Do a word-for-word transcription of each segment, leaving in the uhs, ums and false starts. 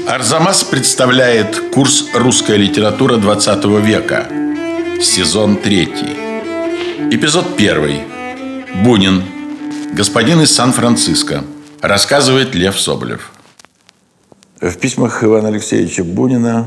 Арзамас представляет курс «Русская литература двадцатого века». Сезон третий. Эпизод первый. Бунин. Господин из Сан-Франциско. Рассказывает Лев Соболев. В письмах Ивана Алексеевича Бунина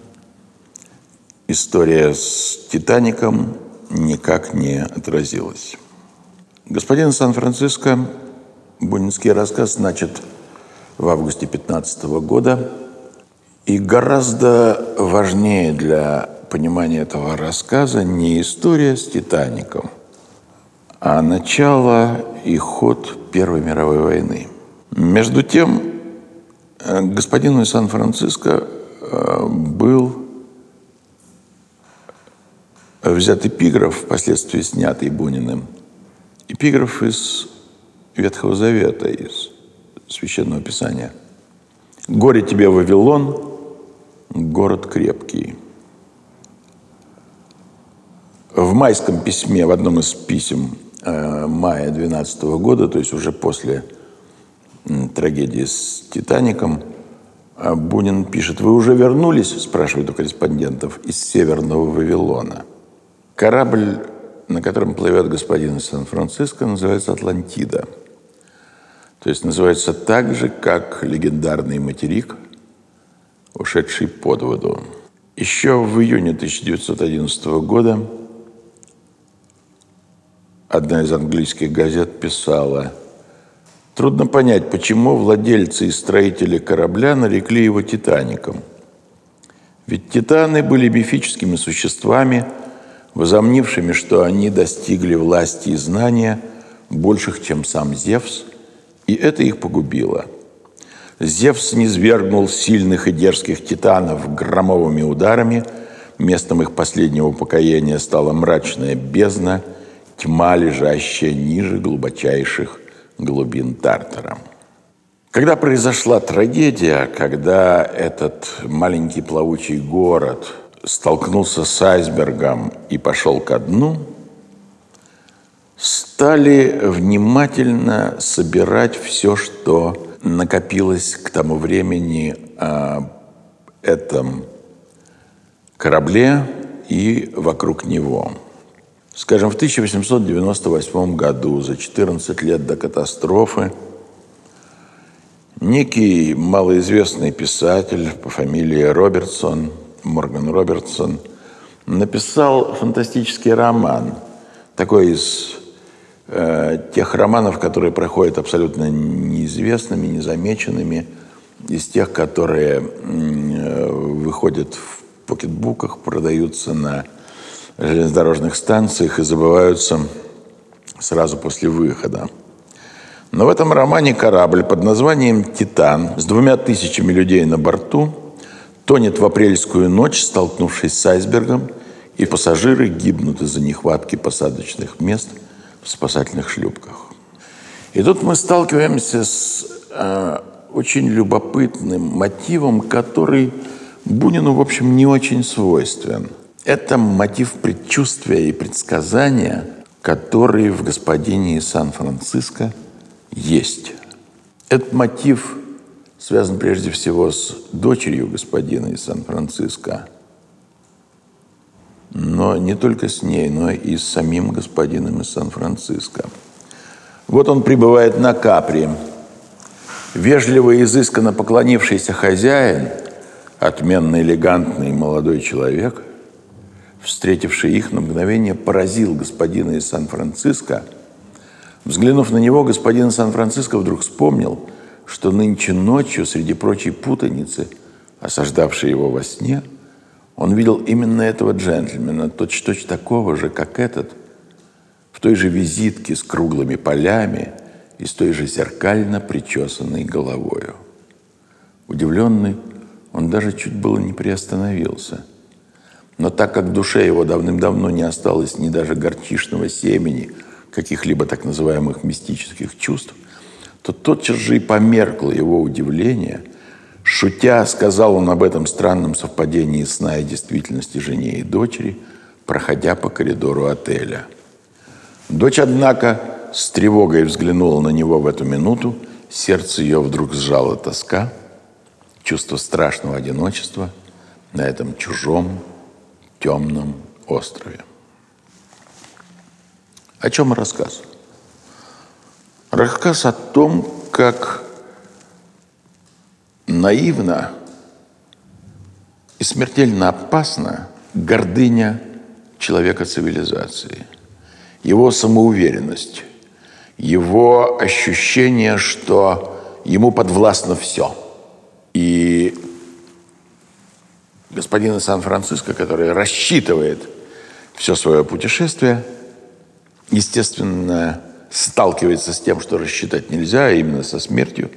история с «Титаником» никак не отразилась. «Господин из Сан-Франциско» – бунинский рассказ, начат в августе пятнадцатого года. И гораздо важнее для понимания этого рассказа не история с «Титаником», а начало и ход Первой мировой войны. Между тем, господину из Сан-Франциско был взят эпиграф, впоследствии снятый Буниным, эпиграф из Ветхого Завета, из Священного Писания. «Горе тебе, Вавилон, город крепкий». В майском письме, в одном из писем э, мая двенадцатого года, то есть уже после м, трагедии с «Титаником», э, Бунин пишет: «Вы уже вернулись?» – спрашивает у корреспондентов, «из Северного Вавилона». Корабль, на котором плывет господин из Сан-Франциско, называется «Атлантида». То есть называется так же, как легендарный материк, ушедший под воду. Еще в июне тысяча девятьсот одиннадцатого года одна из английских газет писала: «Трудно понять, почему владельцы и строители корабля нарекли его «Титаником». Ведь титаны были мифическими существами, возомнившими, что они достигли власти и знания больших, чем сам Зевс, и это их погубило. Зевс низвергнул сильных и дерзких титанов громовыми ударами, местом их последнего упокоения стала мрачная бездна, тьма, лежащая ниже глубочайших глубин Тартара». Когда произошла трагедия, когда этот маленький плавучий город столкнулся с айсбергом и пошел ко дну, стали внимательно собирать все, что накопилось к тому времени о этом корабле и вокруг него. Скажем, в тысяча восемьсот девяносто восьмом году, за четырнадцать лет до катастрофы, некий малоизвестный писатель по фамилии Робертсон, Морган Робертсон, написал фантастический роман, такой из э, тех романов, которые проходят абсолютно неизвестными, незамеченными, из тех, которые э, выходят в покетбуках, продаются на железнодорожных станциях и забываются сразу после выхода. Но в этом романе корабль под названием «Титан» с двумя тысячами людей на борту тонет в апрельскую ночь, столкнувшись с айсбергом, и пассажиры гибнут из-за нехватки посадочных мест в спасательных шлюпках. И тут мы сталкиваемся с э, очень любопытным мотивом, который Бунину, в общем, не очень свойствен. Это мотив предчувствия и предсказания, который в господине из Сан-Франциско есть. Этот мотив связан прежде всего с дочерью господина из Сан-Франциско, но не только с ней, но и с самим господином из Сан-Франциско. Вот он прибывает на Капри. Вежливо и изысканно поклонившийся хозяин, отменно элегантный молодой человек, встретивший их на мгновение, поразил господина из Сан-Франциско. Взглянув на него, господин из Сан-Франциско вдруг вспомнил, что нынче ночью, среди прочей путаницы, осаждавшей его во сне, он видел именно этого джентльмена, точь-в-точь такого же, как этот, в той же визитке с круглыми полями и с той же зеркально причесанной головою. Удивленный, он даже чуть было не приостановился. Но так как в душе его давным-давно не осталось ни даже горчичного семени каких-либо так называемых мистических чувств, то тотчас же и померкло его удивление. Шутя, сказал он об этом странном совпадении сна и действительности жене и дочери, проходя по коридору отеля. Дочь, однако, с тревогой взглянула на него в эту минуту, сердце ее вдруг сжала тоска, чувство страшного одиночества на этом чужом темном острове. О чем рассказ? Рассказ о том, как наивно и смертельно опасна гордыня человека цивилизации, его самоуверенность, его ощущение, что ему подвластно все. И господин из Сан-Франциско, который рассчитывает все свое путешествие, естественно, сталкивается с тем, что рассчитать нельзя, а именно со смертью.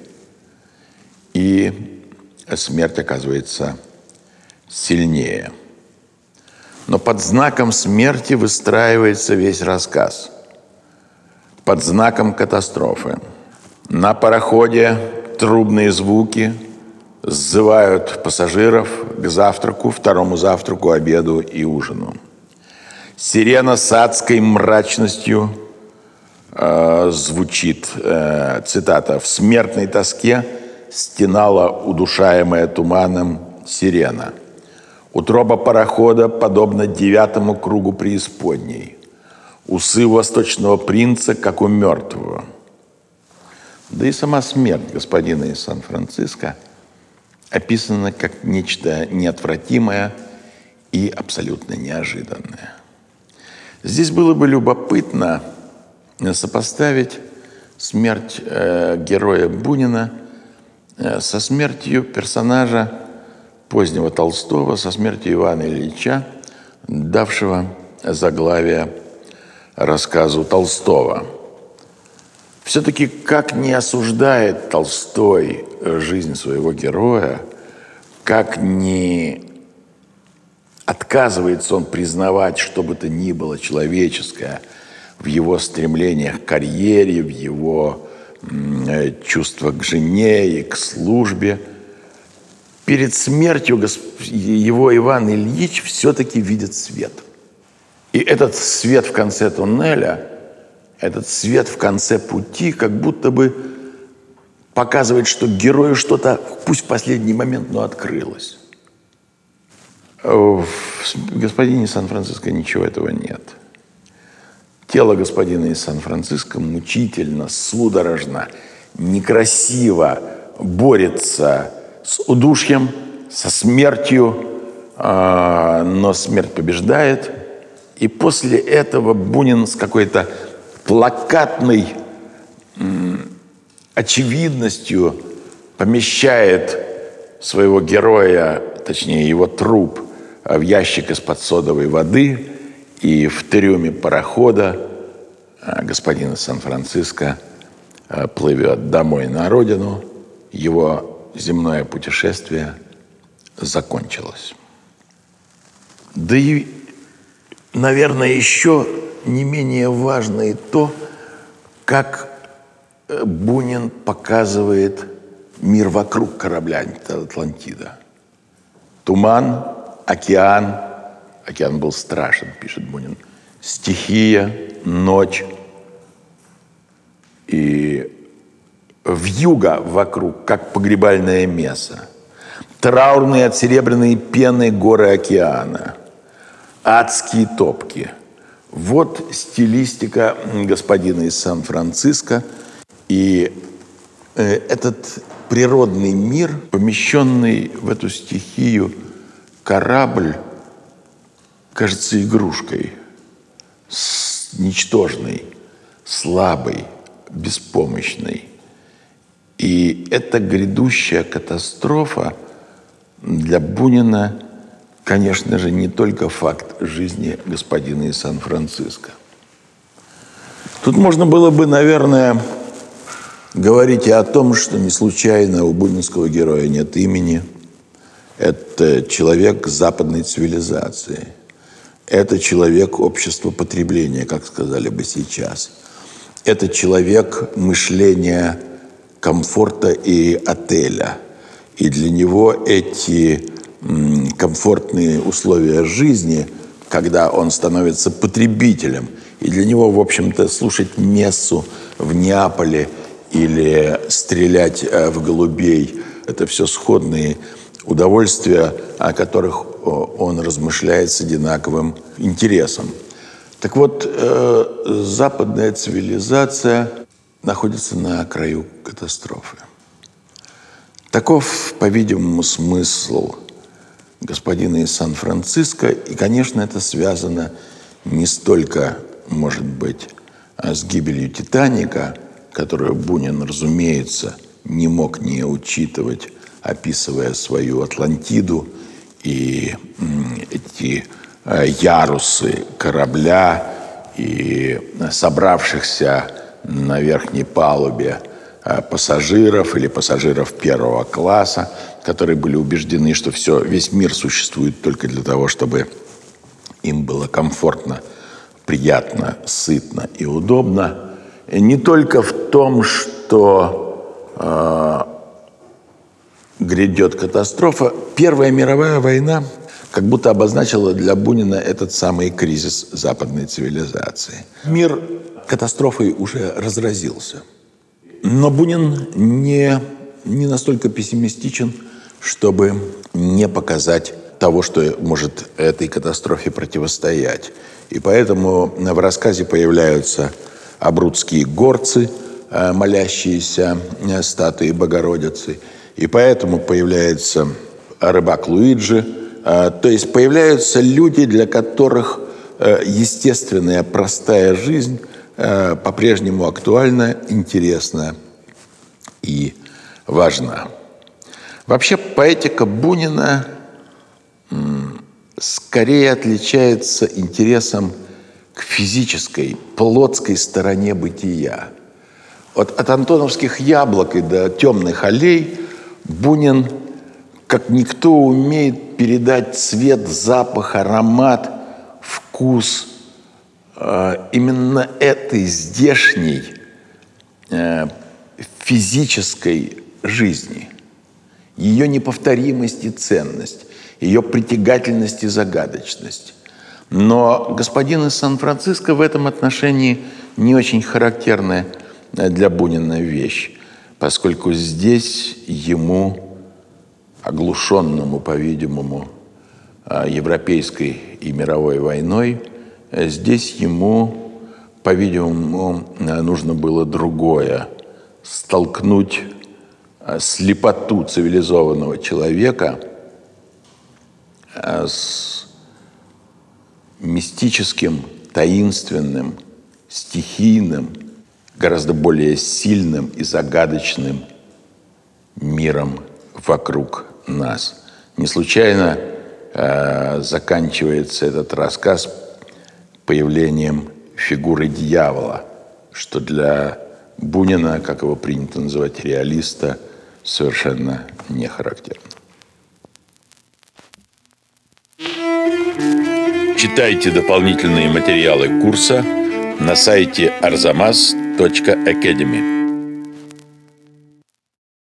И смерть оказывается сильнее. Но под знаком смерти выстраивается весь рассказ. Под знаком катастрофы. На пароходе трубные звуки сзывают пассажиров к завтраку, второму завтраку, обеду и ужину. Сирена с адской мрачностью э, звучит, э, цитата, «В смертной тоске стенала удушаемая туманом сирена. Утроба парохода подобна девятому кругу преисподней. Усы восточного принца, как у мертвого». Да и сама смерть господина из Сан-Франциско описана как нечто неотвратимое и абсолютно неожиданное. Здесь было бы любопытно сопоставить смерть э, героя Бунина э, со смертью персонажа позднего Толстого, со смертью Ивана Ильича, давшего заглавие рассказу Толстого. Все-таки как не осуждает Толстой жизнь своего героя, как не отказывается он признавать что бы то ни было человеческое в его стремлениях к карьере, в его м, чувствах к жене и к службе. Перед смертью его Иван Ильич все-таки видит свет. И этот свет в конце туннеля, этот свет в конце пути как будто бы показывает, что герою что-то, пусть в последний момент, но открылось. В господине из Сан-Франциско ничего этого нет. Тело господина из Сан-Франциско мучительно, судорожно, некрасиво борется с удушьем, со смертью, но смерть побеждает. И после этого Бунин с какой-то плакатной очевидностью помещает своего героя, точнее его труп, в ящик из-под содовой воды, и в трюме парохода господин из Сан-Франциско плывет домой на родину. Его земное путешествие закончилось. Да и, наверное, еще не менее важно и то, как Бунин показывает мир вокруг корабля «Атлантида». Туман, океан. Океан был страшен, пишет Бунин. Стихия, ночь. И вьюга вокруг, как погребальное мясо. Траурные отсеребренные пены горы океана. Адские топки. Вот стилистика господина из Сан-Франциско. И этот природный мир, помещенный в эту стихию корабль, кажется игрушкой, ничтожной, слабой, беспомощной. И эта грядущая катастрофа для Бунина, конечно же, не только факт жизни господина из Сан-Франциско. Тут можно было бы, наверное, говорить и о том, что не случайно у бунинского героя нет имени. Это человек западной цивилизации. Это человек общества потребления, как сказали бы сейчас. Это человек мышления комфорта и отеля. И для него эти м, комфортные условия жизни, когда он становится потребителем, и для него, в общем-то, слушать мессу в Неаполе или стрелять в голубей это все сходные удовольствия, о которых он размышляет с одинаковым интересом. Так вот, э, западная цивилизация находится на краю катастрофы. Таков, по-видимому, смысл господина из Сан-Франциско. И, конечно, это связано не столько, может быть, с гибелью «Титаника», которую Бунин, разумеется, не мог не учитывать, описывая свою Атлантиду и эти ярусы корабля и собравшихся на верхней палубе пассажиров или пассажиров первого класса, которые были убеждены, что все, весь мир существует только для того, чтобы им было комфортно, приятно, сытно и удобно. И не только в том, что э, грядет катастрофа. Первая мировая война как будто обозначила для Бунина этот самый кризис западной цивилизации. Мир катастрофой уже разразился. Но Бунин не, не настолько пессимистичен, чтобы не показать того, что может этой катастрофе противостоять. И поэтому в рассказе появляются абрудские горцы, молящиеся статуи Богородицы. И поэтому появляется рыбак Луиджи. То есть появляются люди, для которых естественная простая жизнь по-прежнему актуальна, интересна и важна. Вообще поэтика Бунина скорее отличается интересом к физической, плотской стороне бытия. Вот от антоновских яблок и до темных аллей Бунин, как никто, умеет передать цвет, запах, аромат, вкус именно этой здешней физической жизни, ее неповторимость и ценность, ее притягательность и загадочность. Но господин из Сан-Франциско в этом отношении не очень характерная для Бунина вещь, поскольку здесь ему, оглушенному, по-видимому, европейской и мировой войной, здесь ему, по-видимому, нужно было другое – столкнуть слепоту цивилизованного человека с мистическим, таинственным, стихийным, гораздо более сильным и загадочным миром вокруг нас. Не случайно э, заканчивается этот рассказ появлением фигуры дьявола, что для Бунина, как его принято называть, реалиста, совершенно не характерно. Читайте дополнительные материалы курса на сайте арзамас точка академи.